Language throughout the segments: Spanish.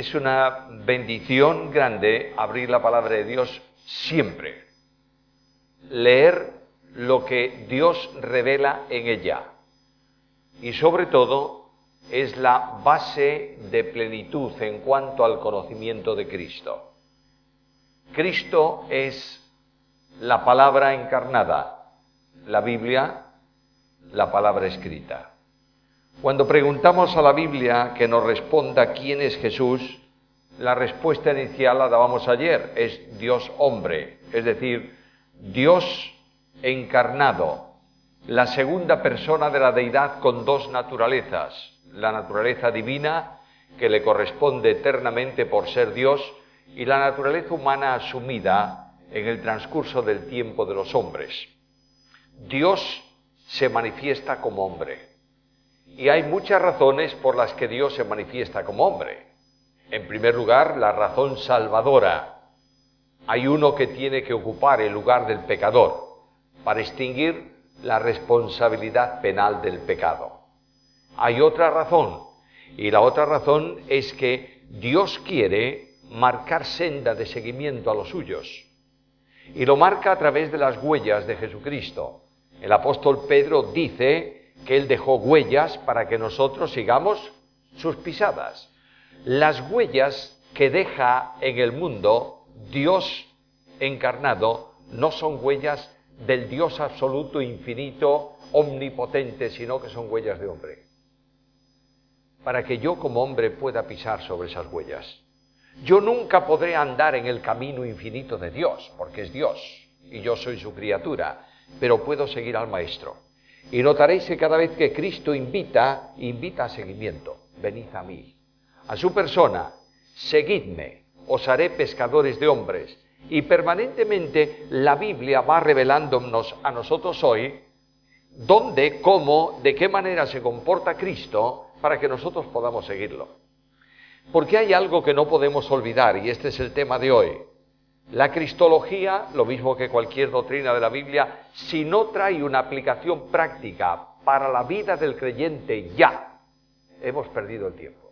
Es una bendición grande abrir la palabra de Dios siempre. Leer lo que Dios revela en ella. Y sobre todo, es la base de plenitud en cuanto al conocimiento de Cristo. Cristo es la palabra encarnada, la Biblia, la palabra escrita. Cuando preguntamos a la Biblia que nos responda quién es Jesús, la respuesta inicial la dábamos ayer, es Dios hombre, es decir, Dios encarnado, la segunda persona de la deidad con dos naturalezas, la naturaleza divina que le corresponde eternamente por ser Dios y la naturaleza humana asumida en el transcurso del tiempo de los hombres. Dios se manifiesta como hombre. Y hay muchas razones por las que Dios se manifiesta como hombre. En primer lugar, la razón salvadora. Hay uno que tiene que ocupar el lugar del pecador para extinguir la responsabilidad penal del pecado. Hay otra razón, y la otra razón es que Dios quiere marcar senda de seguimiento a los suyos. Y lo marca a través de las huellas de Jesucristo. El apóstol Pedro dice que Él dejó huellas para que nosotros sigamos sus pisadas. Las huellas que deja en el mundo Dios encarnado no son huellas del Dios absoluto, infinito, omnipotente, sino que son huellas de hombre. Para que yo como hombre pueda pisar sobre esas huellas. Yo nunca podré andar en el camino infinito de Dios, porque es Dios, y yo soy su criatura, pero puedo seguir al Maestro. Y notaréis que cada vez que Cristo invita a seguimiento. Venid a mí, a su persona, seguidme, os haré pescadores de hombres. Y permanentemente la Biblia va revelándonos a nosotros hoy dónde, cómo, de qué manera se comporta Cristo para que nosotros podamos seguirlo. Porque hay algo que no podemos olvidar, y este es el tema de hoy. La cristología, lo mismo que cualquier doctrina de la Biblia, si no trae una aplicación práctica para la vida del creyente ya, hemos perdido el tiempo.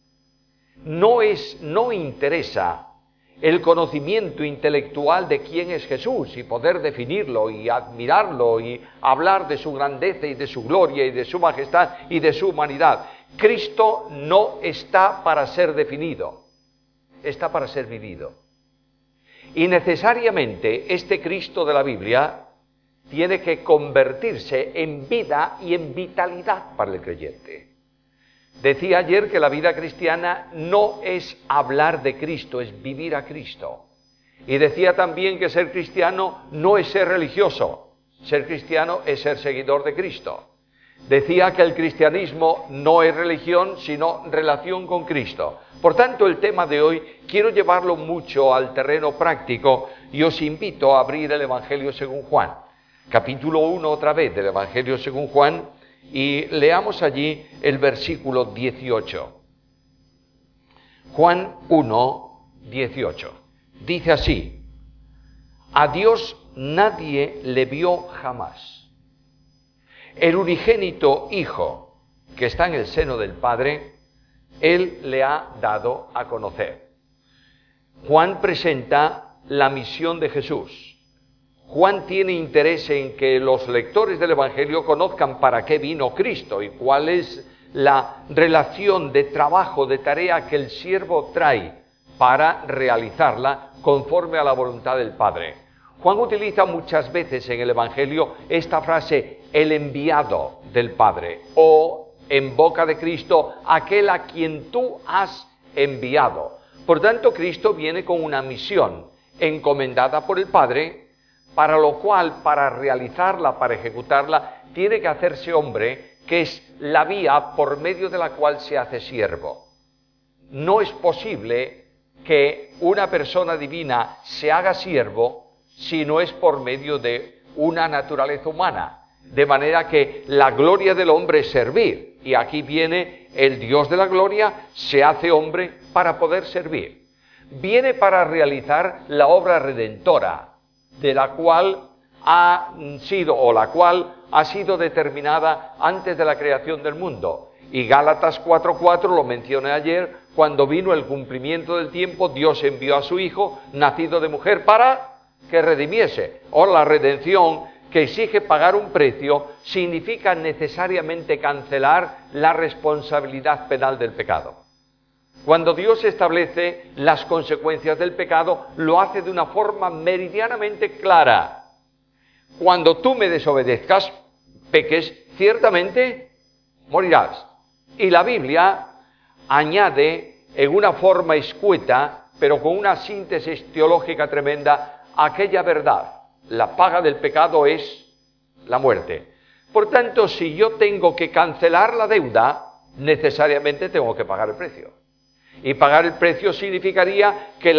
No interesa el conocimiento intelectual de quién es Jesús y poder definirlo y admirarlo y hablar de su grandeza y de su gloria y de su majestad y de su humanidad. Cristo no está para ser definido, está para ser vivido. Y necesariamente este Cristo de la Biblia tiene que convertirse en vida y en vitalidad para el creyente. Decía ayer que la vida cristiana no es hablar de Cristo, es vivir a Cristo. Y decía también que ser cristiano no es ser religioso, ser cristiano es ser seguidor de Cristo. Decía que el cristianismo no es religión, sino relación con Cristo. Por tanto, el tema de hoy quiero llevarlo mucho al terreno práctico y os invito a abrir el Evangelio según Juan. Capítulo 1 otra vez del Evangelio según Juan y leamos allí el versículo 18. Juan 1, 18. Dice así: a Dios nadie le vio jamás. El unigénito Hijo que está en el seno del Padre, Él le ha dado a conocer. Juan presenta la misión de Jesús. Juan tiene interés en que los lectores del Evangelio conozcan para qué vino Cristo y cuál es la relación de trabajo, de tarea que el siervo trae para realizarla conforme a la voluntad del Padre. Juan utiliza muchas veces en el Evangelio esta frase, el enviado del Padre, o en boca de Cristo, aquel a quien tú has enviado. Por tanto, Cristo viene con una misión encomendada por el Padre, para lo cual, para realizarla, para ejecutarla, tiene que hacerse hombre, que es la vía por medio de la cual se hace siervo. No es posible que una persona divina se haga siervo si no es por medio de una naturaleza humana. De manera que la gloria del hombre es servir. Y aquí viene el Dios de la gloria, se hace hombre para poder servir. Viene para realizar la obra redentora, de la cual ha sido determinada antes de la creación del mundo. Y Gálatas 4:4 lo mencioné ayer, cuando vino el cumplimiento del tiempo, Dios envió a su Hijo, nacido de mujer, para que redimiese. O la redención, que exige pagar un precio, significa necesariamente cancelar la responsabilidad penal del pecado. Cuando Dios establece las consecuencias del pecado, lo hace de una forma meridianamente clara. Cuando tú me desobedezcas, peques, ciertamente morirás. Y la Biblia añade en una forma escueta, pero con una síntesis teológica tremenda, aquella verdad. La paga del pecado es la muerte. Por tanto, si yo tengo que cancelar la deuda, necesariamente tengo que pagar el precio. Y pagar el precio significaría que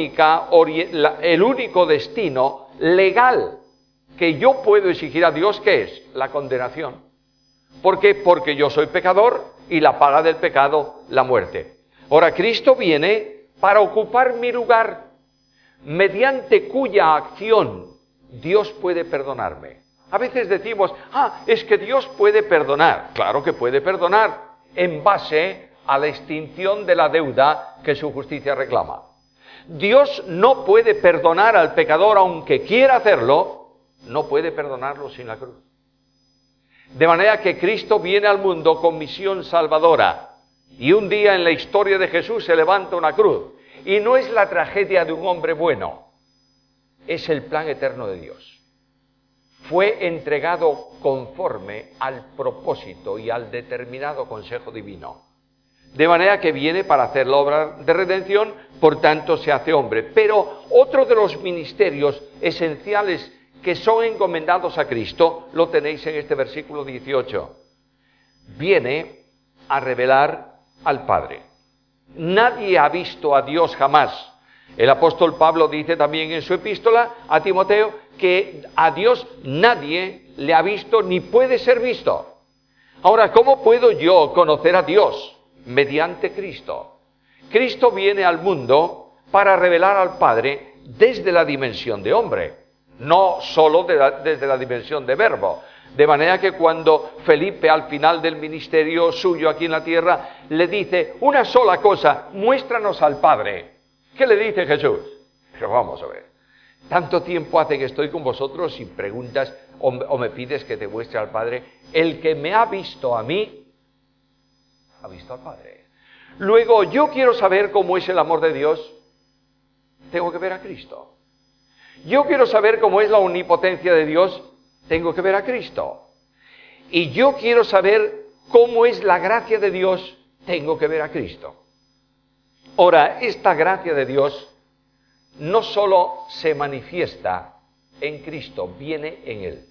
el único destino legal que yo puedo exigir a Dios, ¿qué es? La condenación. ¿Por qué? Porque yo soy pecador y la paga del pecado, la muerte. Ahora, Cristo viene para ocupar mi lugar, mediante cuya acción Dios puede perdonarme. A veces decimos, es que Dios puede perdonar. Claro que puede perdonar, en base a la extinción de la deuda que su justicia reclama. Dios no puede perdonar al pecador, aunque quiera hacerlo, no puede perdonarlo sin la cruz. De manera que Cristo viene al mundo con misión salvadora, y un día en la historia de Jesús se levanta una cruz, y no es la tragedia de un hombre bueno, es el plan eterno de Dios. Fue entregado conforme al propósito y al determinado consejo divino. De manera que viene para hacer la obra de redención, por tanto se hace hombre. Pero otro de los ministerios esenciales que son encomendados a Cristo, lo tenéis en este versículo 18. Viene a revelar al Padre. Nadie ha visto a Dios jamás. El apóstol Pablo dice también en su epístola a Timoteo que a Dios nadie le ha visto ni puede ser visto. Ahora, ¿cómo puedo yo conocer a Dios? Mediante Cristo. Cristo viene al mundo para revelar al Padre desde la dimensión de hombre, no solo desde la dimensión de verbo. De manera que cuando Felipe, al final del ministerio suyo aquí en la tierra, le dice una sola cosa: muéstranos al Padre. ¿Qué le dice Jesús? Pero vamos a ver, tanto tiempo hace que estoy con vosotros y preguntas o me pides que te muestre al Padre. El que me ha visto a mí, ha visto al Padre. Luego, yo quiero saber cómo es el amor de Dios, tengo que ver a Cristo. Yo quiero saber cómo es la omnipotencia de Dios, tengo que ver a Cristo. Y yo quiero saber cómo es la gracia de Dios, tengo que ver a Cristo. Ahora, esta gracia de Dios no solo se manifiesta en Cristo, viene en Él.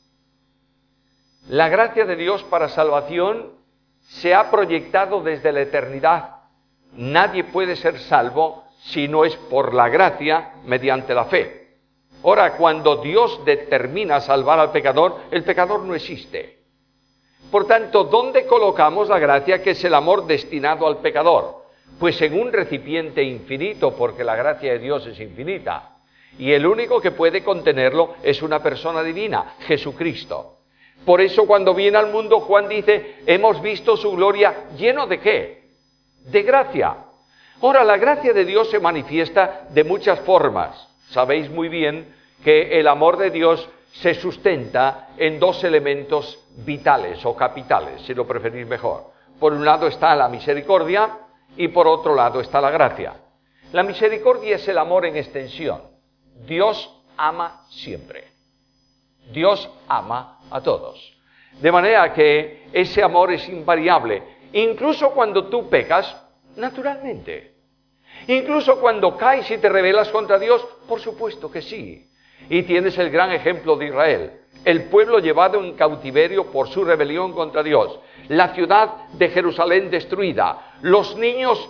La gracia de Dios para salvación se ha proyectado desde la eternidad. Nadie puede ser salvo si no es por la gracia mediante la fe. Ahora, cuando Dios determina salvar al pecador, el pecador no existe. Por tanto, ¿dónde colocamos la gracia, que es el amor destinado al pecador? Pues en un recipiente infinito, porque la gracia de Dios es infinita. Y el único que puede contenerlo es una persona divina, Jesucristo. Por eso cuando viene al mundo, Juan dice, hemos visto su gloria, ¿lleno de qué? De gracia. Ahora, la gracia de Dios se manifiesta de muchas formas. Sabéis muy bien que el amor de Dios se sustenta en dos elementos vitales o capitales, si lo preferís mejor. Por un lado está la misericordia y por otro lado está la gracia. La misericordia es el amor en extensión. Dios ama siempre. Dios ama a todos. De manera que ese amor es invariable. Incluso cuando tú pecas, naturalmente. Incluso cuando caes y te rebelas contra Dios, por supuesto que sí. Y tienes el gran ejemplo de Israel. El pueblo llevado en cautiverio por su rebelión contra Dios. La ciudad de Jerusalén destruida. Los niños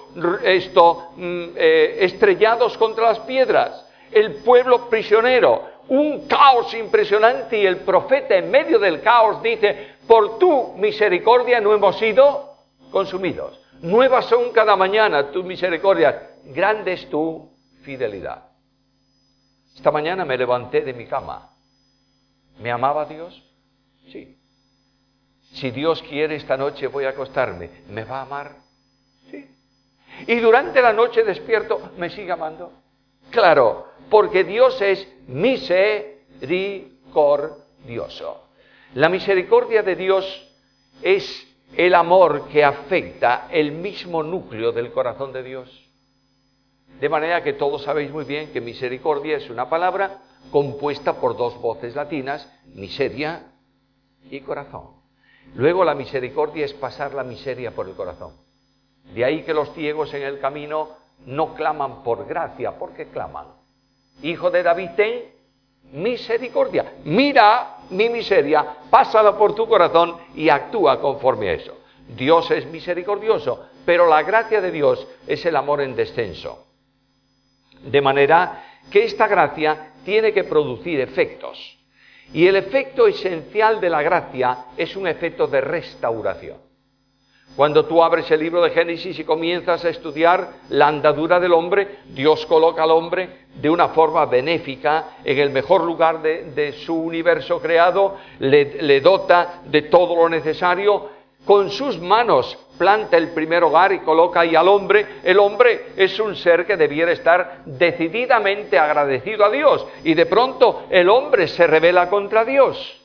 estrellados contra las piedras. El pueblo prisionero. Un caos impresionante, y el profeta en medio del caos dice, por tu misericordia no hemos sido consumidos. Nuevas son cada mañana tus misericordias. Grande es tu fidelidad. Esta mañana me levanté de mi cama. ¿Me amaba Dios? Sí. Si Dios quiere, esta noche voy a acostarme. ¿Me va a amar? Sí. Y durante la noche despierto, ¿me sigue amando? Claro, porque Dios es misericordioso. La misericordia de Dios es el amor que afecta el mismo núcleo del corazón de Dios. De manera que todos sabéis muy bien que misericordia es una palabra compuesta por dos voces latinas, miseria y corazón. Luego la misericordia es pasar la miseria por el corazón. De ahí que los ciegos en el camino no claman por gracia, porque claman: Hijo de David, ten misericordia. Mira mi miseria, pásala por tu corazón y actúa conforme a eso. Dios es misericordioso, pero la gracia de Dios es el amor en descenso. De manera que esta gracia tiene que producir efectos. Y el efecto esencial de la gracia es un efecto de restauración. Cuando tú abres el libro de Génesis y comienzas a estudiar la andadura del hombre, Dios coloca al hombre de una forma benéfica en el mejor lugar de su universo creado, le dota de todo lo necesario, con sus manos planta el primer hogar y coloca ahí al hombre. El hombre es un ser que debiera estar decididamente agradecido a Dios, y de pronto el hombre se rebela contra Dios.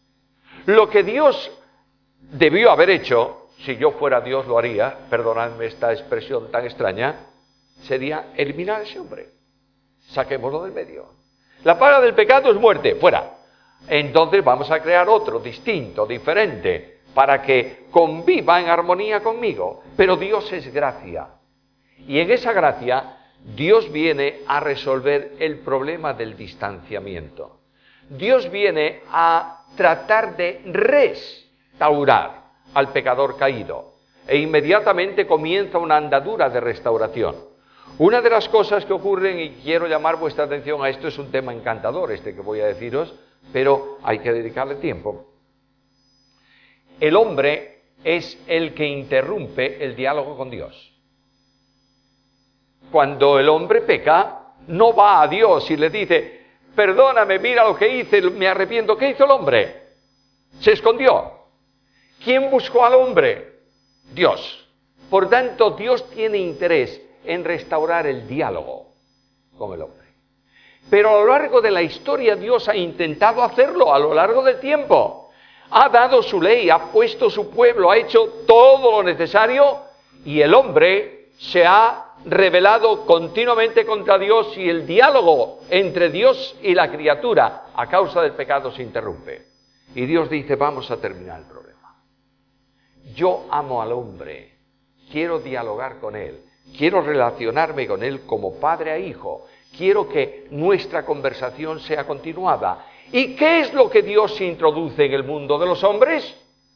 Lo que Dios debió haber hecho, si yo fuera Dios lo haría, perdonadme esta expresión tan extraña, sería eliminar a ese hombre. Saquémoslo del medio. La paga del pecado es muerte, fuera. Entonces vamos a crear otro, distinto, diferente, para que conviva en armonía conmigo. Pero Dios es gracia. Y en esa gracia, Dios viene a resolver el problema del distanciamiento. Dios viene a tratar de restaurar al pecador caído, e inmediatamente comienza una andadura de restauración. Una de las cosas que ocurren, y quiero llamar vuestra atención a esto, es un tema encantador este que voy a deciros, pero hay que dedicarle tiempo. El hombre es el que interrumpe el diálogo con Dios. Cuando el hombre peca, no va a Dios y le dice: perdóname, mira lo que hice, me arrepiento. ¿Qué hizo el hombre? Se escondió. ¿Quién buscó al hombre? Dios. Por tanto, Dios tiene interés en restaurar el diálogo con el hombre. Pero a lo largo de la historia Dios ha intentado hacerlo, a lo largo del tiempo. Ha dado su ley, ha puesto su pueblo, ha hecho todo lo necesario, y el hombre se ha rebelado continuamente contra Dios, y el diálogo entre Dios y la criatura a causa del pecado se interrumpe. Y Dios dice: vamos a terminar el problema. Yo amo al hombre, quiero dialogar con él, quiero relacionarme con él como padre a hijo, quiero que nuestra conversación sea continuada. ¿Y qué es lo que Dios introduce en el mundo de los hombres?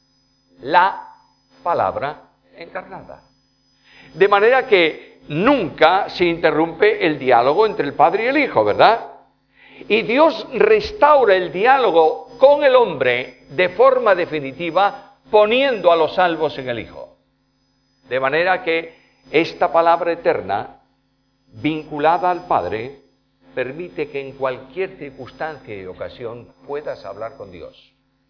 La palabra encarnada. De manera que nunca se interrumpe el diálogo entre el padre y el hijo, ¿verdad? Y Dios restaura el diálogo con el hombre de forma definitiva, poniendo a los salvos en el Hijo. De manera que esta palabra eterna, vinculada al Padre, permite que en cualquier circunstancia y ocasión puedas hablar con Dios.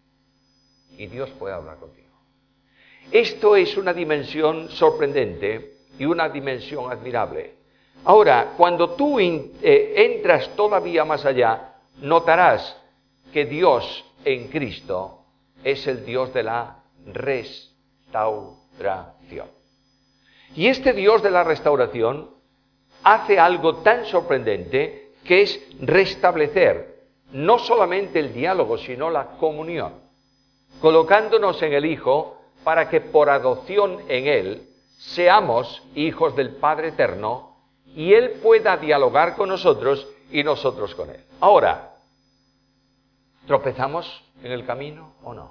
Y Dios puede hablar contigo. Esto es una dimensión sorprendente y una dimensión admirable. Ahora, cuando tú entras todavía más allá, notarás que Dios en Cristo es el Dios de la restauración. Y este Dios de la restauración hace algo tan sorprendente, que es restablecer no solamente el diálogo, sino la comunión, colocándonos en el Hijo para que por adopción en Él seamos hijos del Padre Eterno, y Él pueda dialogar con nosotros y nosotros con Él. Ahora, ¿tropezamos en el camino o no?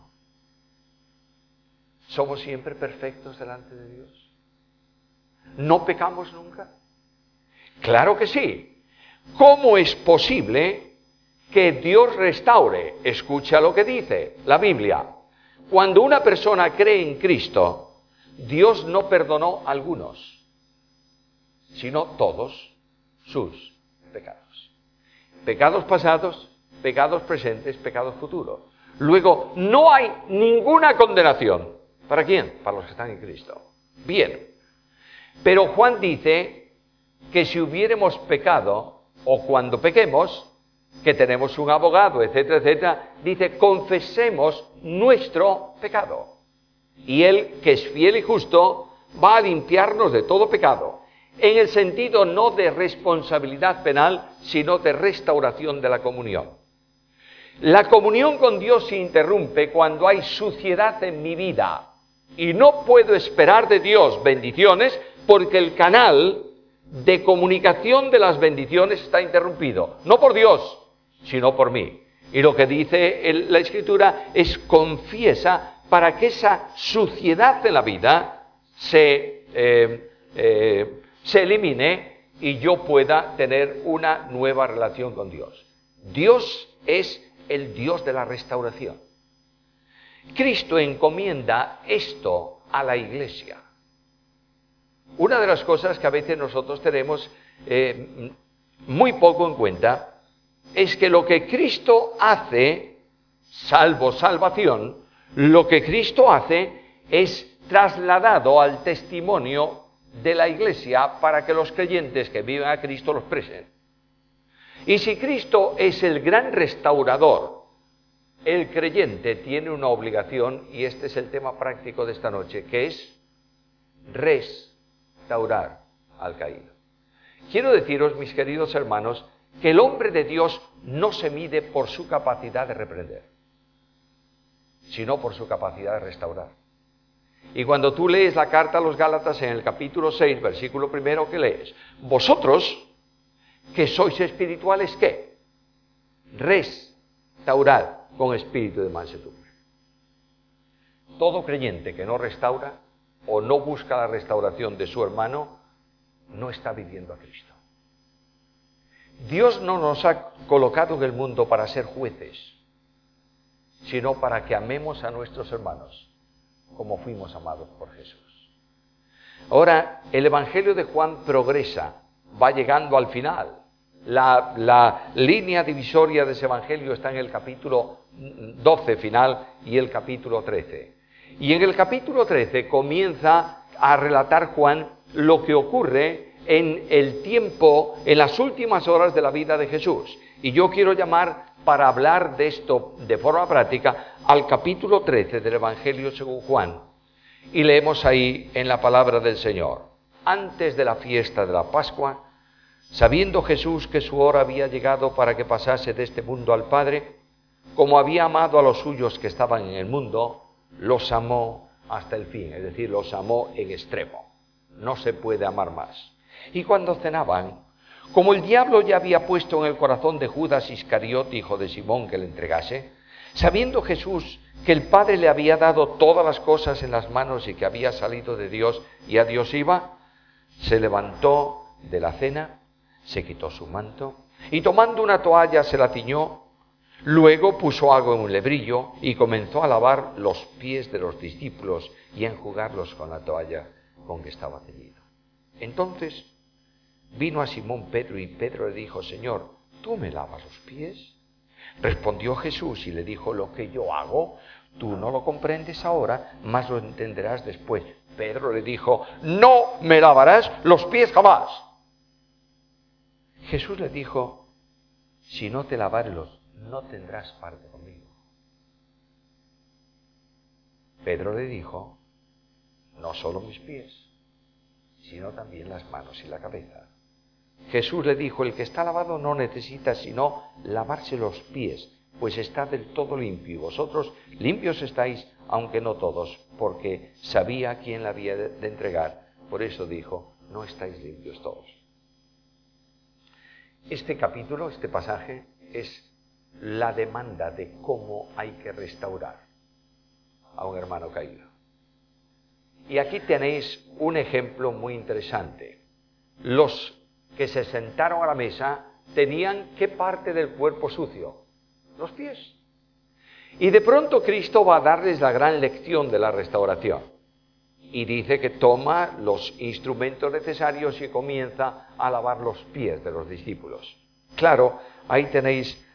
¿Somos siempre perfectos delante de Dios? ¿No pecamos nunca? Claro que sí. ¿Cómo es posible que Dios restaure? Escucha lo que dice la Biblia. Cuando una persona cree en Cristo, Dios no perdonó a algunos, sino todos sus pecados. Pecados pasados, pecados presentes, pecados futuros. Luego, no hay ninguna condenación. ¿Para quién? Para los que están en Cristo. Bien. Pero Juan dice que si hubiéramos pecado, o cuando pequemos, que tenemos un abogado, etcétera, etcétera, dice, confesemos nuestro pecado. Y Él, que es fiel y justo, va a limpiarnos de todo pecado. En el sentido no de responsabilidad penal, sino de restauración de la comunión. La comunión con Dios se interrumpe cuando hay suciedad en mi vida. Y no puedo esperar de Dios bendiciones porque el canal de comunicación de las bendiciones está interrumpido. No por Dios, sino por mí. Y lo que dice la Escritura es confiesa para que esa suciedad de la vida se elimine y yo pueda tener una nueva relación con Dios. Dios es el Dios de la restauración. Cristo encomienda esto a la Iglesia. Una de las cosas que a veces nosotros tenemos muy poco en cuenta es que lo que Cristo hace, salvo salvación, lo que Cristo hace es trasladado al testimonio de la Iglesia para que los creyentes que viven a Cristo los expresen. Y si Cristo es el gran restaurador, el creyente tiene una obligación, y este es el tema práctico de esta noche, que es restaurar al caído. Quiero deciros, mis queridos hermanos, que el hombre de Dios no se mide por su capacidad de reprender, sino por su capacidad de restaurar. Y cuando tú lees la carta a los Gálatas en el capítulo 6, versículo primero, que lees, vosotros que sois espirituales, ¿qué? Restaurad con espíritu de mansedumbre. Todo creyente que no restaura o no busca la restauración de su hermano, no está viviendo a Cristo. Dios no nos ha colocado en el mundo para ser jueces, sino para que amemos a nuestros hermanos como fuimos amados por Jesús. Ahora, el Evangelio de Juan progresa, va llegando al final. La línea divisoria de ese Evangelio está en el capítulo 12 final y el capítulo 13. Y en el capítulo 13 comienza a relatar Juan lo que ocurre en el tiempo, en las últimas horas de la vida de Jesús. Y yo quiero llamar, para hablar de esto de forma práctica, al capítulo 13 del Evangelio según Juan. Y leemos ahí en la palabra del Señor. Antes de la fiesta de la Pascua, sabiendo Jesús que su hora había llegado para que pasase de este mundo al Padre, como había amado a los suyos que estaban en el mundo, los amó hasta el fin, es decir, los amó en extremo. No se puede amar más. Y cuando cenaban, como el diablo ya había puesto en el corazón de Judas Iscariote, hijo de Simón, que le entregase, sabiendo Jesús que el Padre le había dado todas las cosas en las manos y que había salido de Dios y a Dios iba, se levantó de la cena, se quitó su manto y tomando una toalla se la ciñó, luego puso agua en un lebrillo y comenzó a lavar los pies de los discípulos y a enjugarlos con la toalla con que estaba ceñido. Entonces vino a Simón Pedro y Pedro le dijo, Señor, ¿tú me lavas los pies? Respondió Jesús y le dijo, lo que yo hago, tú no lo comprendes ahora, mas lo entenderás después. Pedro le dijo, no me lavarás los pies jamás. Jesús le dijo, si no te lavare no tendrás parte conmigo. Pedro le dijo, no solo mis pies, sino también las manos y la cabeza. Jesús le dijo, el que está lavado no necesita sino lavarse los pies, pues está del todo limpio, y vosotros limpios estáis, aunque no todos, porque sabía quién la había de entregar. Por eso dijo, no estáis limpios todos. Este capítulo, este pasaje, es la demanda de cómo hay que restaurar a un hermano caído. Y aquí tenéis un ejemplo muy interesante. Los que se sentaron a la mesa tenían ¿qué parte del cuerpo sucio? Los pies. Y de pronto Cristo va a darles la gran lección de la restauración. Y dice que toma los instrumentos necesarios y comienza a lavar los pies de los discípulos. Claro, ahí tenéis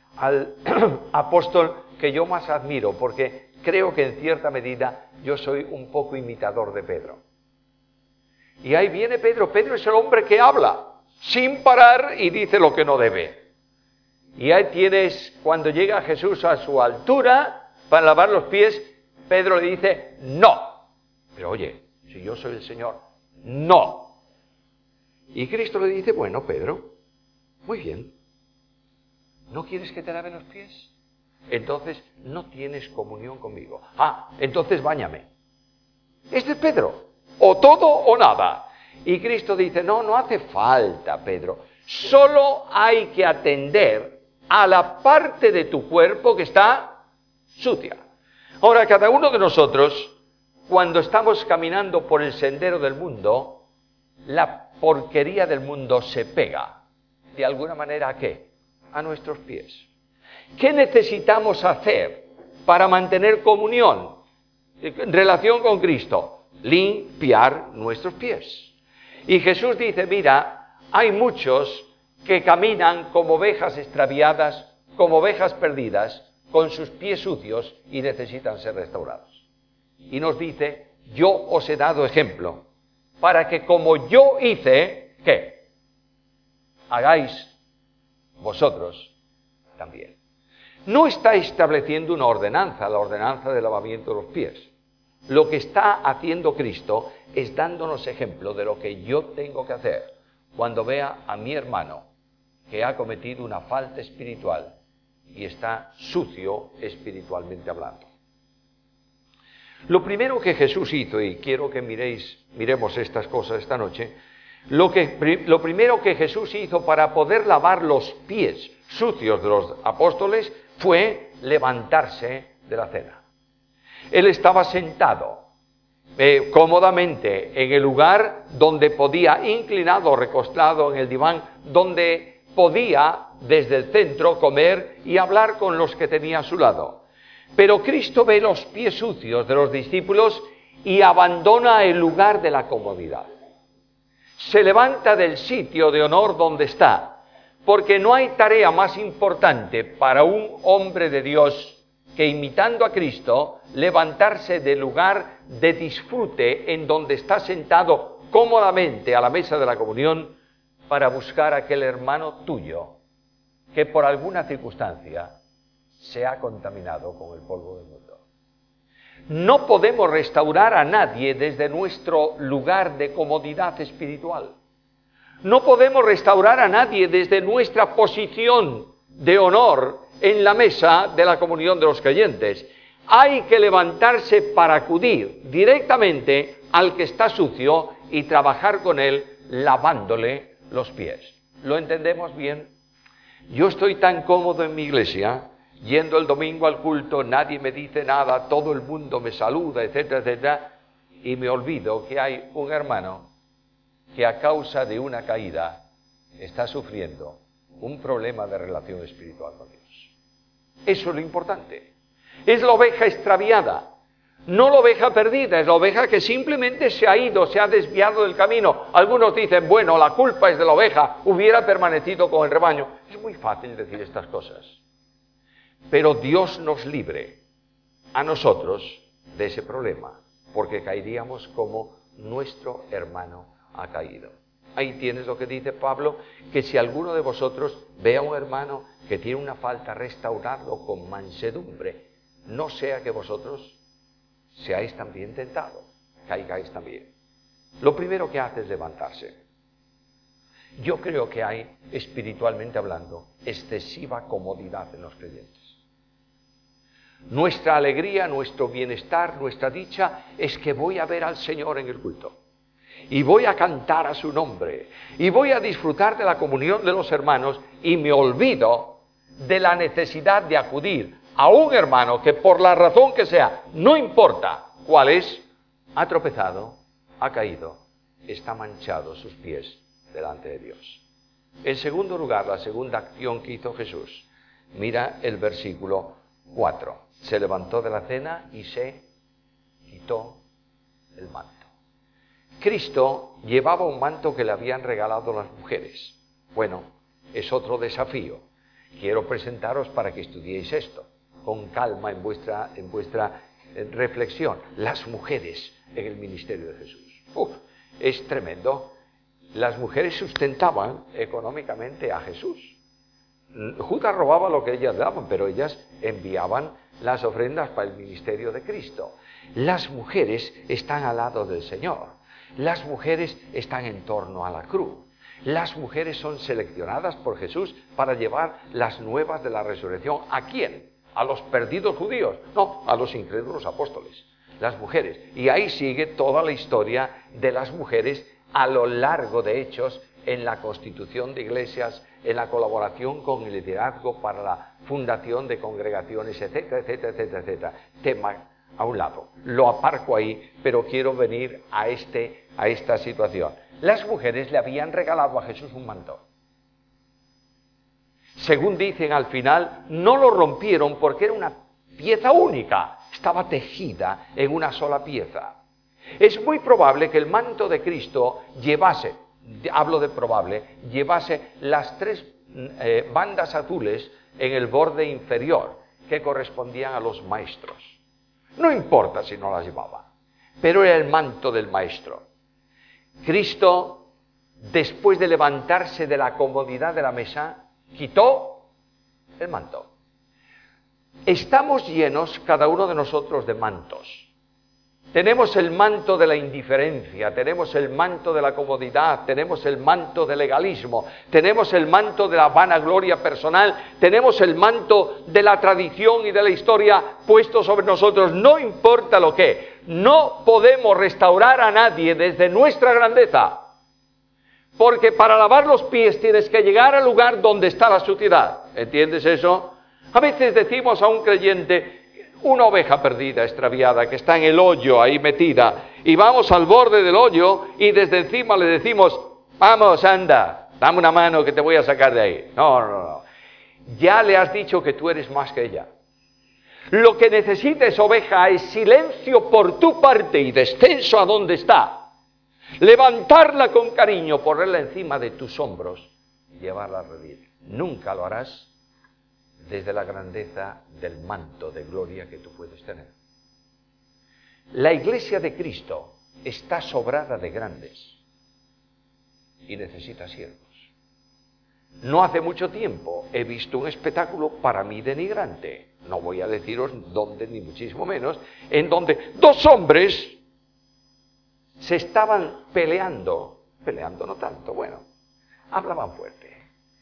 al apóstol que yo más admiro, porque creo que en cierta medida yo soy un poco imitador de Pedro. Y ahí viene Pedro. Pedro es el hombre que habla sin parar y dice lo que no debe. Y ahí tienes, cuando llega Jesús a su altura para lavar los pies, Pedro le dice, no. Pero oye, si yo soy el Señor, no. Y Cristo le dice, bueno, Pedro, muy bien. ¿No quieres que te lave los pies? Entonces no tienes comunión conmigo. Entonces báñame. Este es Pedro. O todo o nada. Y Cristo dice, no hace falta, Pedro. Solo hay que atender a la parte de tu cuerpo que está sucia. Ahora, cada uno de nosotros, cuando estamos caminando por el sendero del mundo, la porquería del mundo se pega. ¿De alguna manera a qué? A nuestros pies. ¿Qué necesitamos hacer para mantener comunión, relación con Cristo? Limpiar nuestros pies. Y Jesús dice, mira, hay muchos que caminan como ovejas extraviadas, como ovejas perdidas, con sus pies sucios y necesitan ser restaurados. Y nos dice, yo os he dado ejemplo, para que como yo hice, ¿qué? Hagáis vosotros también. No está estableciendo una ordenanza, la ordenanza del lavamiento de los pies. Lo que está haciendo Cristo es dándonos ejemplo de lo que yo tengo que hacer cuando vea a mi hermano que ha cometido una falta espiritual y está sucio espiritualmente hablando. Lo primero que Jesús hizo, y quiero que miremos estas cosas esta noche, lo primero que Jesús hizo para poder lavar los pies sucios de los apóstoles fue levantarse de la cena. Él estaba sentado cómodamente en el lugar donde podía, inclinado, recostado en el diván, donde podía desde el centro comer y hablar con los que tenía a su lado. Pero Cristo ve los pies sucios de los discípulos y abandona el lugar de la comodidad. Se levanta del sitio de honor donde está, porque no hay tarea más importante para un hombre de Dios que, imitando a Cristo, levantarse del lugar de disfrute en donde está sentado cómodamente a la mesa de la comunión para buscar a aquel hermano tuyo que por alguna circunstancia se ha contaminado con el polvo del mundo. No podemos restaurar a nadie desde nuestro lugar de comodidad espiritual. No podemos restaurar a nadie desde nuestra posición de honor en la mesa de la comunión de los creyentes. Hay que levantarse para acudir directamente al que está sucio y trabajar con él lavándole los pies. ¿Lo entendemos bien? Yo estoy tan cómodo en mi iglesia, yendo el domingo al culto, nadie me dice nada, todo el mundo me saluda, etcétera, etcétera, y me olvido que hay un hermano que a causa de una caída está sufriendo un problema de relación espiritual con Dios. Eso es lo importante. Es la oveja extraviada, no la oveja perdida, es la oveja que simplemente se ha ido, se ha desviado del camino. Algunos dicen, bueno, la culpa es de la oveja, hubiera permanecido con el rebaño. Es muy fácil decir estas cosas. Pero Dios nos libre a nosotros de ese problema, porque caeríamos como nuestro hermano ha caído. Ahí tienes lo que dice Pablo, que si alguno de vosotros ve a un hermano que tiene una falta, restaurarlo con mansedumbre, no sea que vosotros seáis también tentados, caigáis también. Lo primero que hace es levantarse. Yo creo que hay, espiritualmente hablando, excesiva comodidad en los creyentes. Nuestra alegría, nuestro bienestar, nuestra dicha es que voy a ver al Señor en el culto. Y voy a cantar a su nombre. Y voy a disfrutar de la comunión de los hermanos y me olvido de la necesidad de acudir a un hermano que por la razón que sea, no importa cuál es, ha tropezado, ha caído, está manchado sus pies delante de Dios. En segundo lugar, la segunda acción que hizo Jesús, mira el versículo 4. Se levantó de la cena y se quitó el manto. Cristo llevaba un manto que le habían regalado las mujeres. Bueno, es otro desafío. Quiero presentaros para que estudiéis esto, con calma en vuestra reflexión. Las mujeres en el ministerio de Jesús. Es tremendo. Las mujeres sustentaban económicamente a Jesús. Judas robaba lo que ellas daban, pero ellas enviaban las ofrendas para el ministerio de Cristo. Las mujeres están al lado del Señor. Las mujeres están en torno a la cruz. Las mujeres son seleccionadas por Jesús para llevar las nuevas de la resurrección. ¿A quién? ¿A los perdidos judíos? No, a los incrédulos apóstoles. Las mujeres. Y ahí sigue toda la historia de las mujeres a lo largo de Hechos, en la constitución de iglesias, en la colaboración con el liderazgo para la fundación de congregaciones, etcétera, etcétera, etcétera, etcétera. Tema a un lado. Lo aparco ahí, pero quiero venir a esta situación. Las mujeres le habían regalado a Jesús un manto. Según dicen al final, no lo rompieron porque era una pieza única, estaba tejida en una sola pieza. Es muy probable que el manto de Cristo llevase, hablo de probable, llevase las tres bandas azules en el borde inferior que correspondían a los maestros. No importa si no las llevaba, pero era el manto del maestro. Cristo, después de levantarse de la comodidad de la mesa, quitó el manto. Estamos llenos, cada uno de nosotros, de mantos. Tenemos el manto de la indiferencia, tenemos el manto de la comodidad, tenemos el manto del legalismo, tenemos el manto de la vanagloria personal, tenemos el manto de la tradición y de la historia puesto sobre nosotros. No importa lo que, no podemos restaurar a nadie desde nuestra grandeza, porque para lavar los pies tienes que llegar al lugar donde está la suciedad. ¿Entiendes eso? A veces decimos a un creyente, una oveja perdida, extraviada, que está en el hoyo ahí metida, y vamos al borde del hoyo y desde encima le decimos, vamos, anda, dame una mano que te voy a sacar de ahí. No. Ya le has dicho que tú eres más que ella. Lo que necesita esa oveja es silencio por tu parte y descenso a donde está. Levantarla con cariño, ponerla encima de tus hombros y llevarla a redil. Nunca lo harás desde la grandeza del manto de gloria que tú puedes tener. La iglesia de Cristo está sobrada de grandes y necesita siervos. No hace mucho tiempo he visto un espectáculo para mí denigrante, no voy a deciros dónde ni muchísimo menos, en donde dos hombres se estaban peleando no tanto, bueno, hablaban fuerte,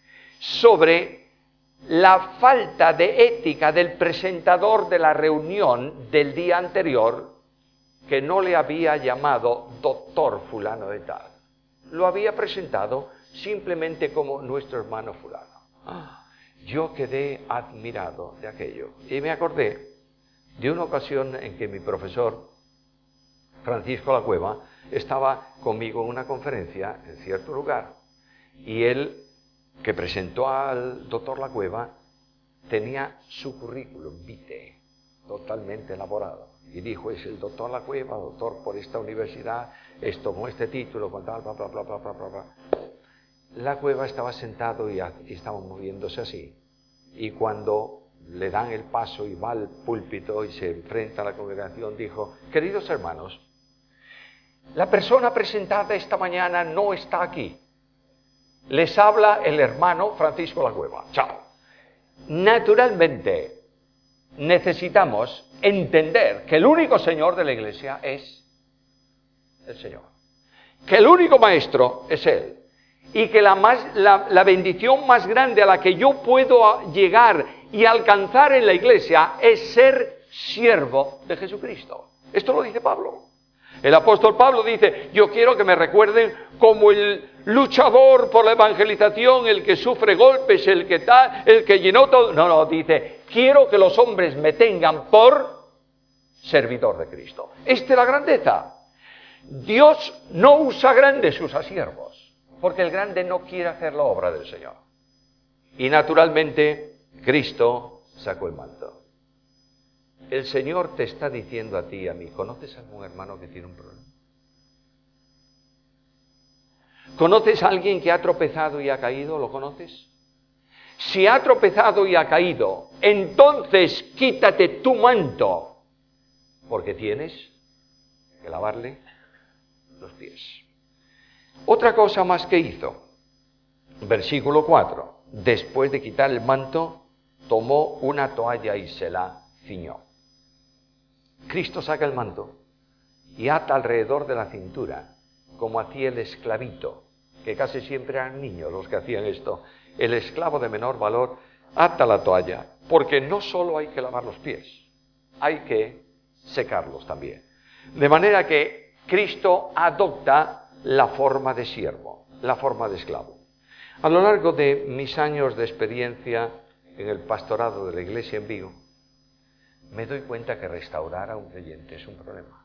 sobre la falta de ética del presentador de la reunión del día anterior, que no le había llamado doctor fulano de tal. Lo había presentado simplemente como nuestro hermano fulano. Yo quedé admirado de aquello. Y me acordé de una ocasión en que mi profesor, Francisco La Cueva, estaba conmigo en una conferencia en cierto lugar, y él, que presentó al doctor La Cueva, tenía su currículum vitae totalmente elaborado. Y dijo, es el doctor La Cueva, doctor por esta universidad, esto con este título, con tal, bla, bla, bla, bla, bla, bla, bla. La Cueva estaba sentado y estaba moviéndose así. Y cuando le dan el paso y va al púlpito y se enfrenta a la congregación, dijo, queridos hermanos, la persona presentada esta mañana no está aquí. Les habla el hermano Francisco La Cueva. Chao. Naturalmente, necesitamos entender que el único Señor de la Iglesia es el Señor. Que el único Maestro es Él. Y que la bendición más grande a la que yo puedo llegar y alcanzar en la Iglesia es ser siervo de Jesucristo. Esto lo dice Pablo. El apóstol Pablo dice, yo quiero que me recuerden como el luchador por la evangelización, el que sufre golpes, el que tal, el que llenó todo. No, dice, quiero que los hombres me tengan por servidor de Cristo. Esta es la grandeza. Dios no usa grandes, usa siervos, porque el grande no quiere hacer la obra del Señor. Y naturalmente, Cristo sacó el manto. El Señor te está diciendo a ti y a mí, ¿conoces a algún hermano que tiene un problema? ¿Conoces a alguien que ha tropezado y ha caído? ¿Lo conoces? Si ha tropezado y ha caído, entonces quítate tu manto, porque tienes que lavarle los pies. Otra cosa más que hizo, versículo 4, después de quitar el manto, tomó una toalla y se la ciñó. Cristo saca el manto y ata alrededor de la cintura, como hacía el esclavito, que casi siempre eran niños los que hacían esto. El esclavo de menor valor ata la toalla, porque no solo hay que lavar los pies, hay que secarlos también. De manera que Cristo adopta la forma de siervo, la forma de esclavo. A lo largo de mis años de experiencia en el pastorado de la iglesia en Vigo, me doy cuenta que restaurar a un creyente es un problema.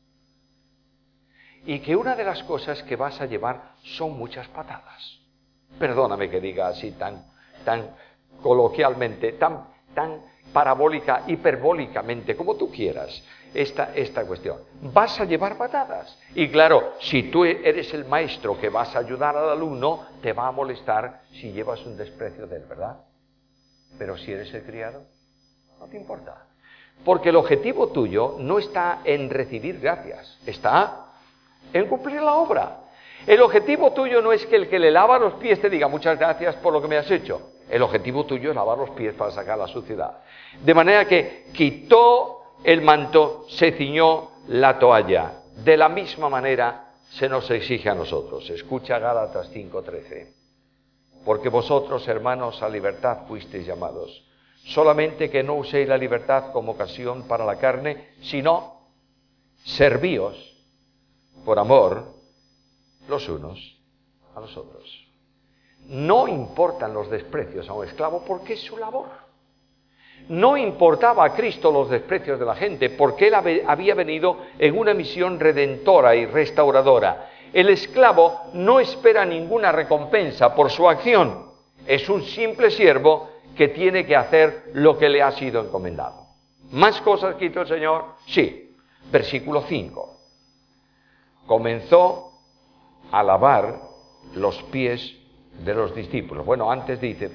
Y que una de las cosas que vas a llevar son muchas patadas. Perdóname que diga así tan coloquialmente, tan parabólica, hiperbólicamente, como tú quieras, esta cuestión. Vas a llevar patadas. Y claro, si tú eres el maestro que vas a ayudar al alumno, te va a molestar si llevas un desprecio de él, ¿verdad? Pero si eres el criado, no te importa. Porque el objetivo tuyo no está en recibir gracias, está en cumplir la obra. El objetivo tuyo no es que el que le lava los pies te diga muchas gracias por lo que me has hecho. El objetivo tuyo es lavar los pies para sacar la suciedad. De manera que quitó el manto, se ciñó la toalla. De la misma manera se nos exige a nosotros. Escucha Gálatas 5:13. Porque vosotros, hermanos, a libertad fuisteis llamados. Solamente que no uséis la libertad como ocasión para la carne, sino servíos por amor los unos a los otros. No importan los desprecios a un esclavo porque es su labor. No importaba a Cristo los desprecios de la gente porque Él había venido en una misión redentora y restauradora. El esclavo no espera ninguna recompensa por su acción. Es un simple siervo que tiene que hacer lo que le ha sido encomendado. ¿Más cosas que hizo el Señor? Sí. Versículo 5. Comenzó a lavar los pies de los discípulos. Bueno, antes dice,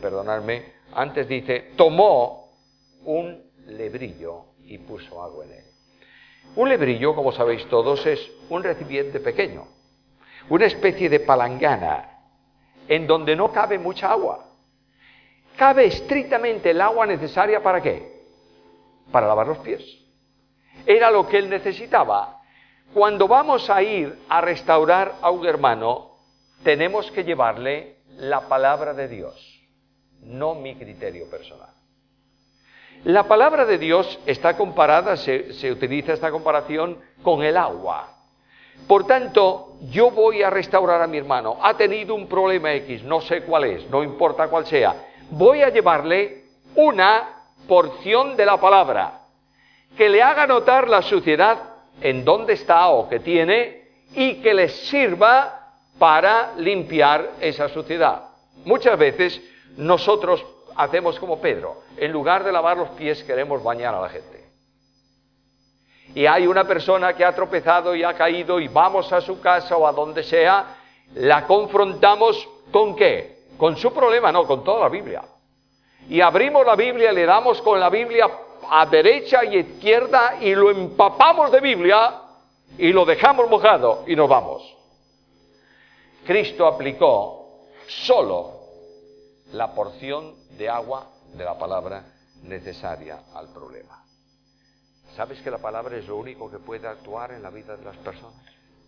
tomó un lebrillo y puso agua en él. Un lebrillo, como sabéis todos, es un recipiente pequeño, una especie de palangana, en donde no cabe mucha agua. Cabe estrictamente el agua necesaria ¿para qué? Para lavar los pies. Era lo que él necesitaba. Cuando vamos a ir a restaurar a un hermano, tenemos que llevarle la palabra de Dios, no mi criterio personal. La palabra de Dios está comparada, se utiliza esta comparación con el agua. Por tanto, yo voy a restaurar a mi hermano. Ha tenido un problema X, no sé cuál es, no importa cuál sea. Voy a llevarle una porción de la palabra que le haga notar la suciedad en dónde está o que tiene y que le sirva para limpiar esa suciedad. Muchas veces nosotros hacemos como Pedro, en lugar de lavar los pies queremos bañar a la gente. Y hay una persona que ha tropezado y ha caído y vamos a su casa o a donde sea, la confrontamos ¿con qué? Con su problema, no, con toda la Biblia. Y abrimos la Biblia, le damos con la Biblia a derecha y izquierda y lo empapamos de Biblia y lo dejamos mojado y nos vamos. Cristo aplicó solo la porción de agua de la palabra necesaria al problema. ¿Sabes que la palabra es lo único que puede actuar en la vida de las personas?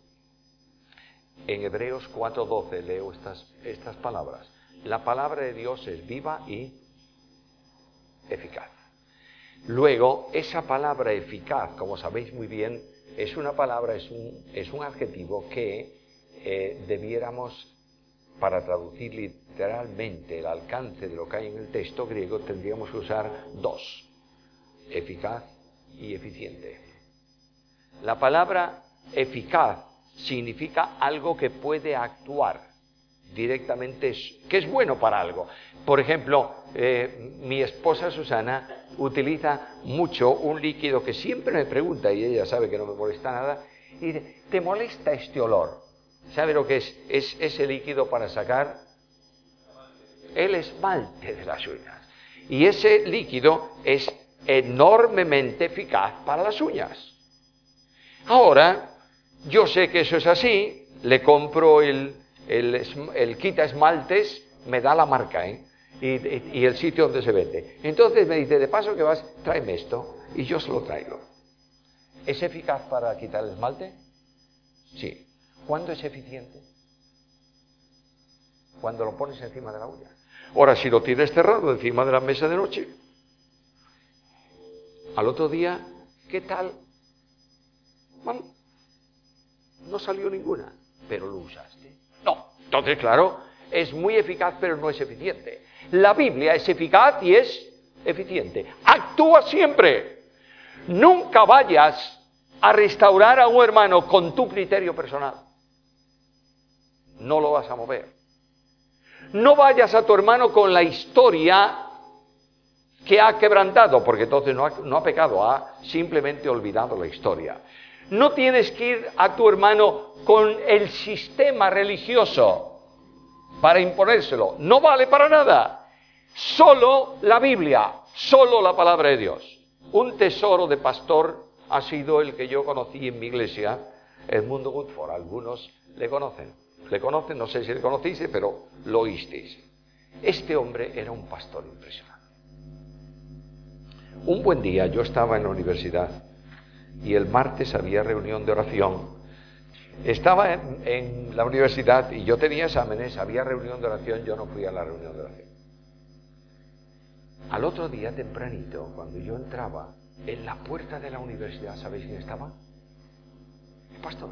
En Hebreos 4:12 leo estas palabras. La palabra de Dios es viva y eficaz. Luego, esa palabra eficaz, como sabéis muy bien, es una palabra, es un adjetivo que debiéramos, para traducir literalmente el alcance de lo que hay en el texto griego, tendríamos que usar dos: eficaz y eficiente. La palabra eficaz significa algo que puede actuar directamente, que es bueno para algo. Por ejemplo, mi esposa Susana utiliza mucho un líquido que siempre me pregunta, y ella sabe que no me molesta nada, y dice, ¿te molesta este olor? ¿Sabe lo que es? Es ese líquido para sacar el esmalte de las uñas. Y ese líquido es enormemente eficaz para las uñas. Ahora, yo sé que eso es así, le compro el quita esmaltes, me da la marca, y el sitio donde se vende. Entonces me dice, de paso que vas, tráeme esto, y yo se lo traigo. ¿Es eficaz para quitar el esmalte? Sí. ¿Cuándo es eficiente? Cuando lo pones encima de la uña. Ahora, si lo tienes cerrado encima de la mesa de noche, al otro día, ¿qué tal? Bueno, no salió ninguna, pero lo usaste. No, entonces, claro, es muy eficaz, pero no es eficiente. La Biblia es eficaz y es eficiente. Actúa siempre. Nunca vayas a restaurar a un hermano con tu criterio personal. No lo vas a mover. No vayas a tu hermano con la historia que ha quebrantado, porque entonces no ha pecado, ha simplemente olvidado la historia. No tienes que ir a tu hermano con el sistema religioso para imponérselo. No vale para nada. Solo la Biblia, solo la palabra de Dios. Un tesoro de pastor ha sido el que yo conocí en mi iglesia, Edmundo Woodford. Algunos le conocen. Le conocen, no sé si le conociste, pero lo oísteis. Este hombre era un pastor impresionante. Un buen día yo estaba en la universidad y el martes había reunión de oración. Estaba en la universidad y yo tenía exámenes, había reunión de oración, yo no fui a la reunión de oración. Al otro día tempranito, cuando yo entraba, en la puerta de la universidad, ¿sabéis quién estaba? El pastor.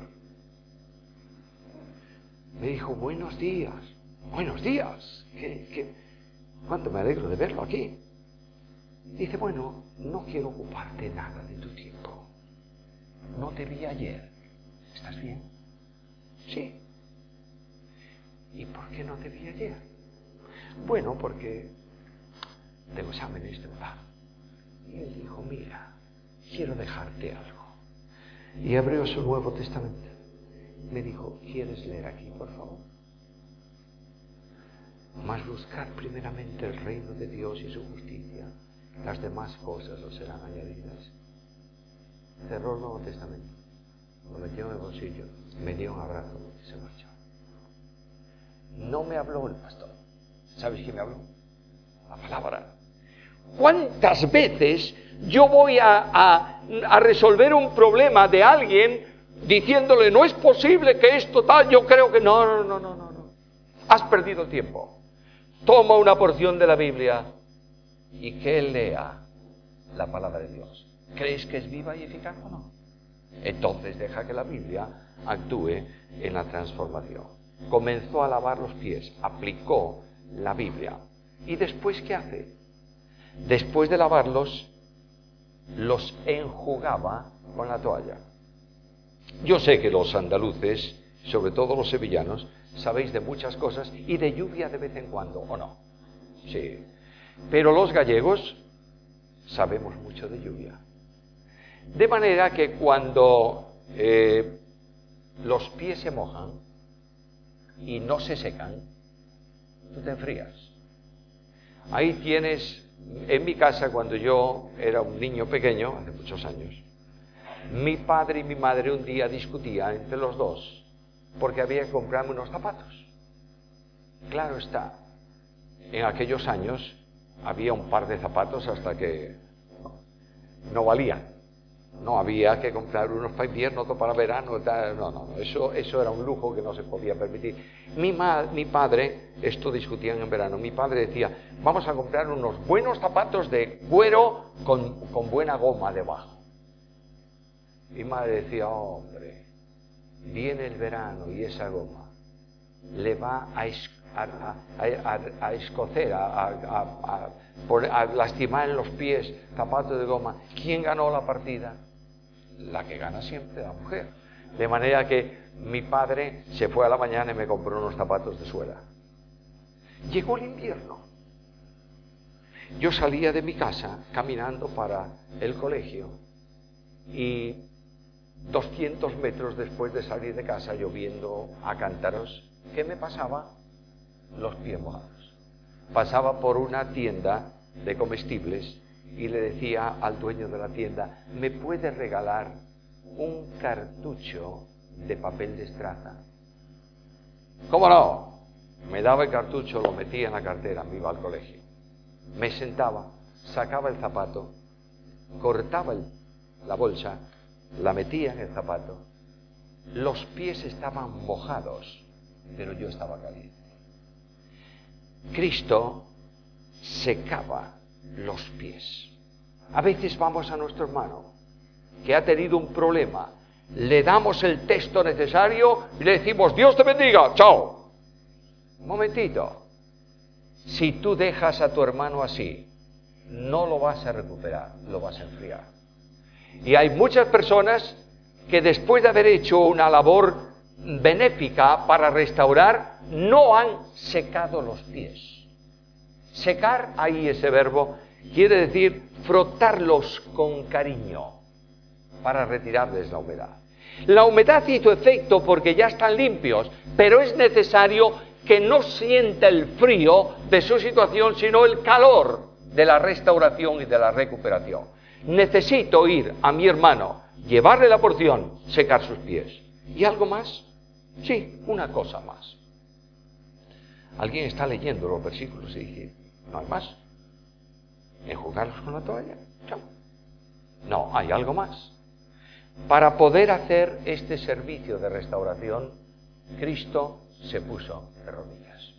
Me dijo, buenos días. Buenos días. ¿Cuánto me alegro de verlo aquí? Dice, bueno, no quiero ocuparte nada de tu tiempo. No te vi ayer. ¿Estás bien? Sí. ¿Y por qué no te vi ayer? Bueno, porque tengo exámenes, ¿verdad? Y él dijo, mira, quiero dejarte algo. Y abrió su Nuevo Testamento. Me dijo, ¿quieres leer aquí, por favor? Mas buscar primeramente el reino de Dios y su justicia, las demás cosas os serán añadidas. Cerró el Nuevo Testamento, lo metió en el bolsillo, me dio un abrazo y se marchó. No me habló el pastor. ¿Sabes quién me habló? La palabra. ¿Cuántas veces yo voy a resolver un problema de alguien diciéndole, no es posible que esto tal, yo creo que no. Has perdido el tiempo. Toma una porción de la Biblia y que él lea la palabra de Dios. ¿Crees que es viva y eficaz o no? Entonces deja que la Biblia actúe en la transformación. Comenzó a lavar los pies, aplicó la Biblia. ¿Y después qué hace? Después de lavarlos, los enjugaba con la toalla. Yo sé que los andaluces, sobre todo los sevillanos, sabéis de muchas cosas y de lluvia de vez en cuando, ¿o no? Sí. Pero los gallegos sabemos mucho de lluvia. De manera que cuando los pies se mojan y no se secan, tú te enfrías. Ahí tienes, en mi casa cuando yo era un niño pequeño, hace muchos años, mi padre y mi madre un día discutían entre los dos porque había que comprarme unos zapatos. Claro está, en aquellos años había un par de zapatos hasta que no valían. No había que comprar unos para invierno, otros para verano. No. Eso era un lujo que no se podía permitir. Mi padre, esto discutían en verano, mi padre decía, vamos a comprar unos buenos zapatos de cuero con buena goma debajo. Mi madre decía, hombre, viene el verano y esa goma le va a escocer, a lastimar en los pies, zapatos de goma. ¿Quién ganó la partida? La que gana siempre, la mujer. De manera que mi padre se fue a la mañana y me compró unos zapatos de suela. Llegó el invierno. Yo salía de mi casa caminando para el colegio y 200 metros después de salir de casa, lloviendo a cántaros, ¿qué me pasaba? Los pies mojados. pasaba por una tienda de comestibles y le decía al dueño de la tienda: ¿me puede regalar un cartucho de papel de estraza? ¿Cómo no? Me daba el cartucho, lo metía en la cartera, me iba al colegio. Me sentaba, sacaba el zapato, cortaba la bolsa, la metía en el zapato. Los pies estaban mojados, pero yo estaba caliente. Cristo secaba los pies. A veces vamos a nuestro hermano que ha tenido un problema, le damos el texto necesario y le decimos: Dios te bendiga, chao. Un momentito. Si tú dejas a tu hermano así, no lo vas a recuperar, lo vas a enfriar. Y hay muchas personas que después de haber hecho una labor benéfica para restaurar, no han secado los pies. Secar, ahí ese verbo, quiere decir frotarlos con cariño para retirarles la humedad. La humedad hizo efecto porque ya están limpios, pero es necesario que no sienta el frío de su situación, sino el calor de la restauración y de la recuperación. Necesito ir a mi hermano, llevarle la porción, secar sus pies. ¿Y algo más? Sí, una cosa más. Alguien está leyendo los versículos y dice: ¿no hay más? ¿Enjugarlos con la toalla? Chao. No, hay algo más. Para poder hacer este servicio de restauración, Cristo se puso de rodillas.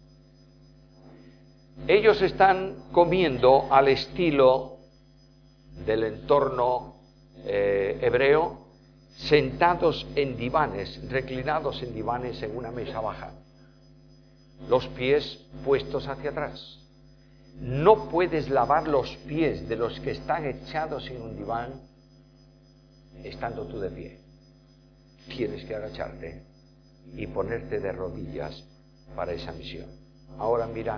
Ellos están comiendo al estilo del entorno hebreo, sentados en divanes, reclinados en divanes en una mesa baja, los pies puestos hacia atrás. No puedes lavar los pies de los que están echados en un diván estando tú de pie. Tienes que agacharte y ponerte de rodillas para esa misión. Ahora mirad,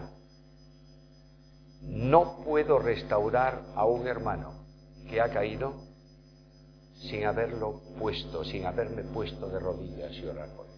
no puedo restaurar a un hermano que ha caído sin haberme puesto de rodillas y orar por él.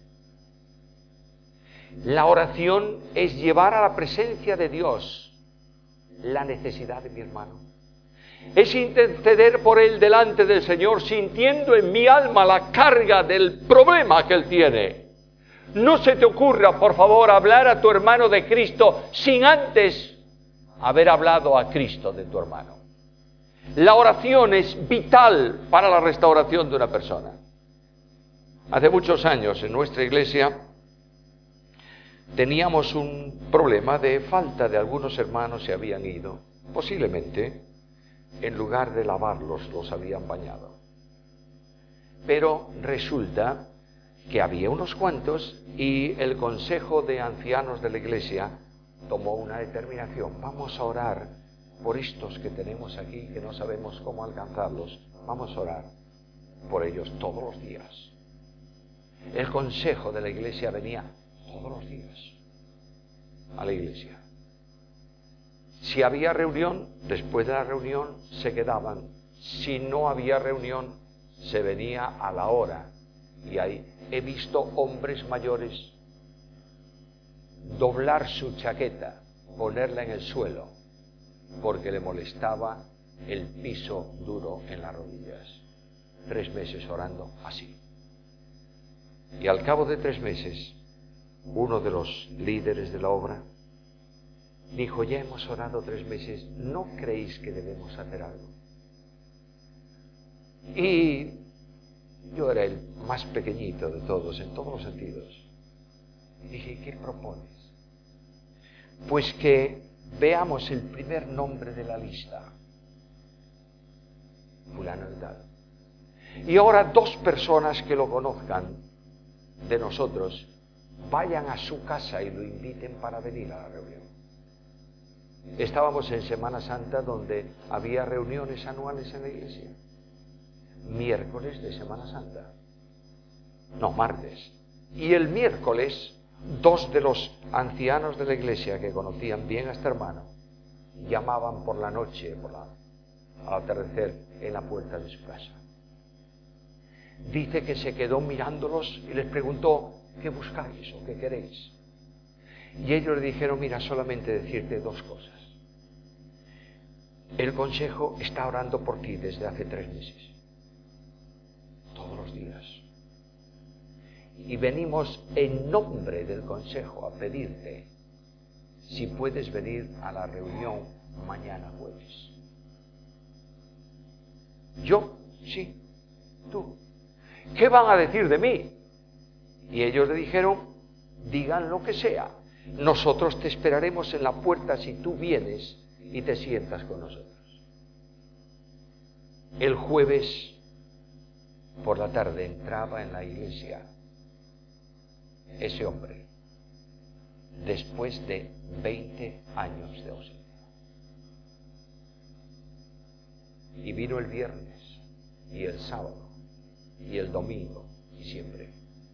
La oración es llevar a la presencia de Dios la necesidad de mi hermano. Es interceder por él delante del Señor, sintiendo en mi alma la carga del problema que él tiene. No se te ocurra, por favor, hablar a tu hermano de Cristo sin antes haber hablado a Cristo de tu hermano. La oración es vital para la restauración de una persona. Hace muchos años en nuestra iglesia teníamos un problema de falta de algunos hermanos, se habían ido. Posiblemente, en lugar de lavarlos, los habían bañado. Pero resulta que había unos cuantos y el consejo de ancianos de la iglesia tomó una determinación: vamos a orar por estos que tenemos aquí, que no sabemos cómo alcanzarlos, vamos a orar por ellos todos los días. El consejo de la iglesia venía todos los días a la iglesia. Si había reunión, después de la reunión se quedaban. Si no había reunión, se venía a la hora. Y ahí he visto hombres mayores doblar su chaqueta, ponerla en el suelo, porque le molestaba el piso duro en las rodillas. 3 meses orando así. Y al cabo de 3 meses, uno de los líderes de la obra dijo: ya hemos orado 3 meses, ¿no creéis que debemos hacer algo? Y yo era el más pequeñito de todos, en todos los sentidos. Dije: ¿qué propones? Pues que veamos el primer nombre de la lista, fulano y tal. Y ahora 2 personas que lo conozcan de nosotros vayan a su casa y lo inviten para venir a la reunión. Estábamos en Semana Santa, donde había reuniones anuales en la iglesia. Miércoles de Semana Santa. No, martes. Y el miércoles, 2 de los ancianos de la iglesia que conocían bien a este hermano llamaban por la noche, al atardecer, en la puerta de su casa. Dice que se quedó mirándolos y les preguntó: ¿qué buscáis o qué queréis? Y ellos le dijeron, mira, solamente decirte 2 cosas. El consejo está orando por ti desde hace 3 meses. Todos los días. Y venimos en nombre del consejo a pedirte si puedes venir a la reunión mañana jueves. Yo, sí, tú. ¿Qué van a decir de mí? Y ellos le dijeron, digan lo que sea. Nosotros te esperaremos en la puerta si tú vienes y te sientas con nosotros. El jueves por la tarde entraba en la iglesia ese hombre, después de 20 años de ausencia. Y vino el viernes, y el sábado, y el domingo, y siempre.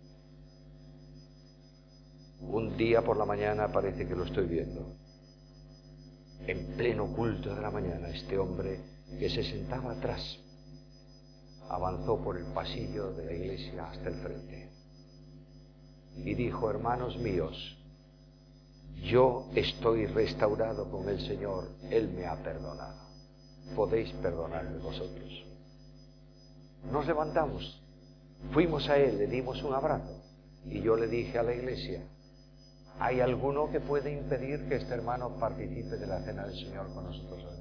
Un día por la mañana parece que lo estoy viendo. En pleno culto de la mañana, este hombre que se sentaba atrás avanzó por el pasillo de la iglesia hasta el frente y dijo, hermanos míos, yo estoy restaurado con el Señor, Él me ha perdonado, podéis perdonarme vosotros. Nos levantamos, fuimos a Él, le dimos un abrazo y yo le dije a la iglesia, ¿hay alguno que puede impedir que este hermano participe de la cena del Señor con nosotros hoy?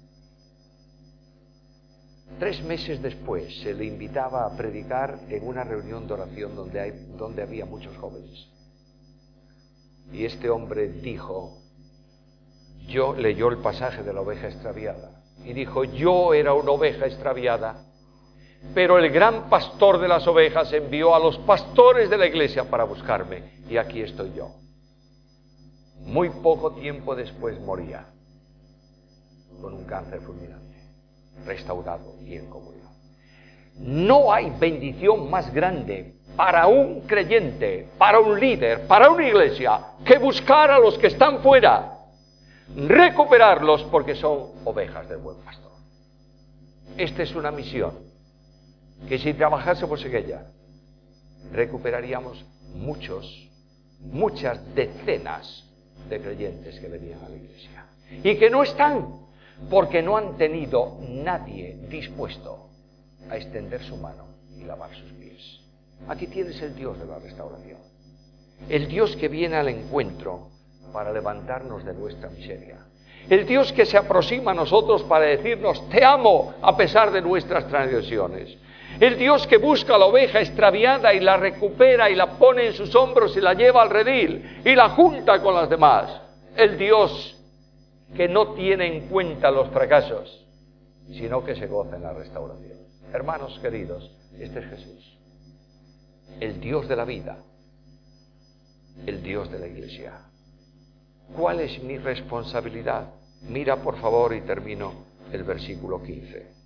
3 meses después se le invitaba a predicar en una reunión de oración donde había muchos jóvenes. Y este hombre dijo, leyó el pasaje de la oveja extraviada y dijo, yo era una oveja extraviada, pero el gran pastor de las ovejas envió a los pastores de la iglesia para buscarme y aquí estoy yo. Muy poco tiempo después moría con un cáncer fulminante, restaurado y en comunión. No hay bendición más grande para un creyente, para un líder, para una iglesia, que buscar a los que están fuera, recuperarlos porque son ovejas del buen pastor. Esta es una misión que si trabajásemos en ella, recuperaríamos muchas decenas de creyentes que venían a la iglesia y que no están porque no han tenido nadie dispuesto a extender su mano y lavar sus pies. Aquí tienes el Dios de la restauración, el Dios que viene al encuentro para levantarnos de nuestra miseria, el Dios que se aproxima a nosotros para decirnos te amo a pesar de nuestras transgresiones, el Dios que busca a la oveja extraviada y la recupera y la pone en sus hombros y la lleva al redil y la junta con las demás, el Dios que no tiene en cuenta los fracasos, sino que se goza en la restauración. Hermanos queridos, este es Jesús, el Dios de la vida, el Dios de la iglesia. ¿Cuál es mi responsabilidad? Mira por favor y termino el versículo 15.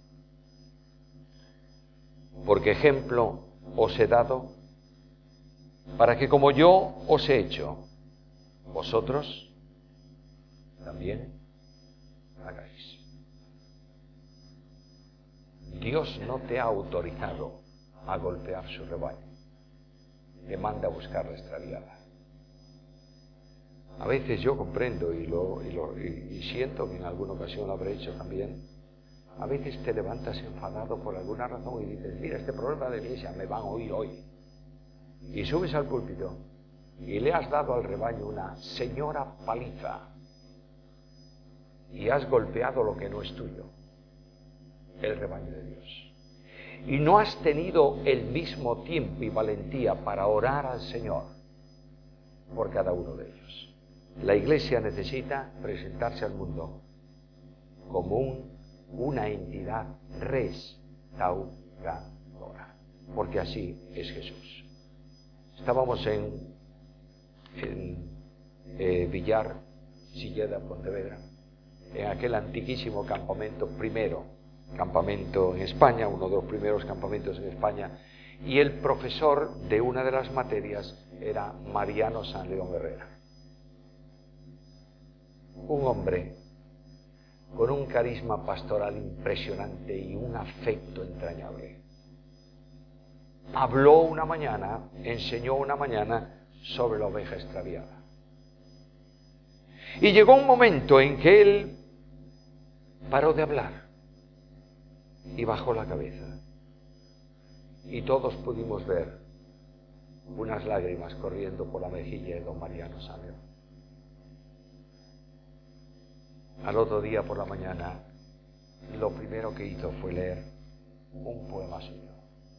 Porque ejemplo os he dado para que como yo os he hecho, vosotros también hagáis. Dios no te ha autorizado a golpear su rebaño, te manda a buscar la extraviada. A veces yo comprendo y siento que en alguna ocasión lo habré hecho también. A veces te levantas enfadado por alguna razón y dices, mira, este problema de la iglesia me van a oír hoy. Y subes al púlpito y le has dado al rebaño una señora paliza y has golpeado lo que no es tuyo, el rebaño de Dios. Y no has tenido el mismo tiempo y valentía para orar al Señor por cada uno de ellos. La iglesia necesita presentarse al mundo como una entidad restauradora, porque así es Jesús. Estábamos en Villar, Silleda, Pontevedra, en aquel antiquísimo campamento, primero campamento en España, uno de los primeros campamentos en España, y el profesor de una de las materias era Mariano San León Herrera. Un hombre con un carisma pastoral impresionante y un afecto entrañable. Habló una mañana, enseñó una mañana sobre la oveja extraviada. Y llegó un momento en que él paró de hablar y bajó la cabeza. Y todos pudimos ver unas lágrimas corriendo por la mejilla de don Mariano Saneo. Al otro día por la mañana, lo primero que hizo fue leer un poema suyo.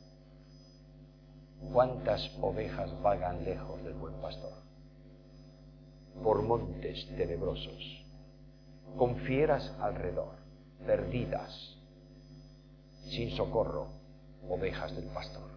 ¿Cuántas ovejas vagan lejos del buen pastor? Por montes tenebrosos, con fieras alrededor, perdidas, sin socorro, ovejas del pastor.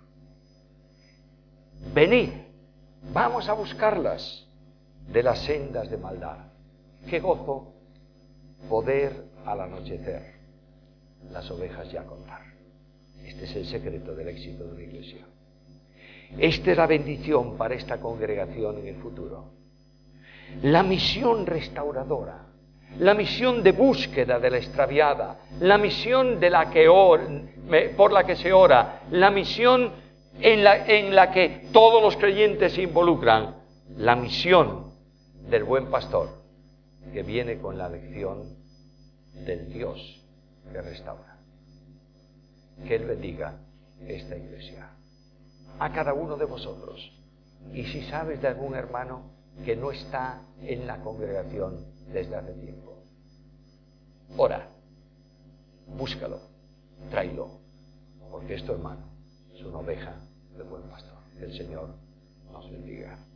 Venid, vamos a buscarlas de las sendas de maldad. Qué gozo poder al anochecer las ovejas ya contar. Este es el secreto del éxito de una iglesia. Esta es la bendición para esta congregación en el futuro. La misión restauradora, la misión de búsqueda de la extraviada, la misión de la que por la que se ora, la misión en la que todos los creyentes se involucran, la misión del buen pastor, que viene con la lección del Dios que restaura. Que Él bendiga esta iglesia, a cada uno de vosotros. Y si sabes de algún hermano que no está en la congregación desde hace tiempo, ora, búscalo, tráelo, porque es tu hermano, es una oveja del buen pastor. Que el Señor nos bendiga.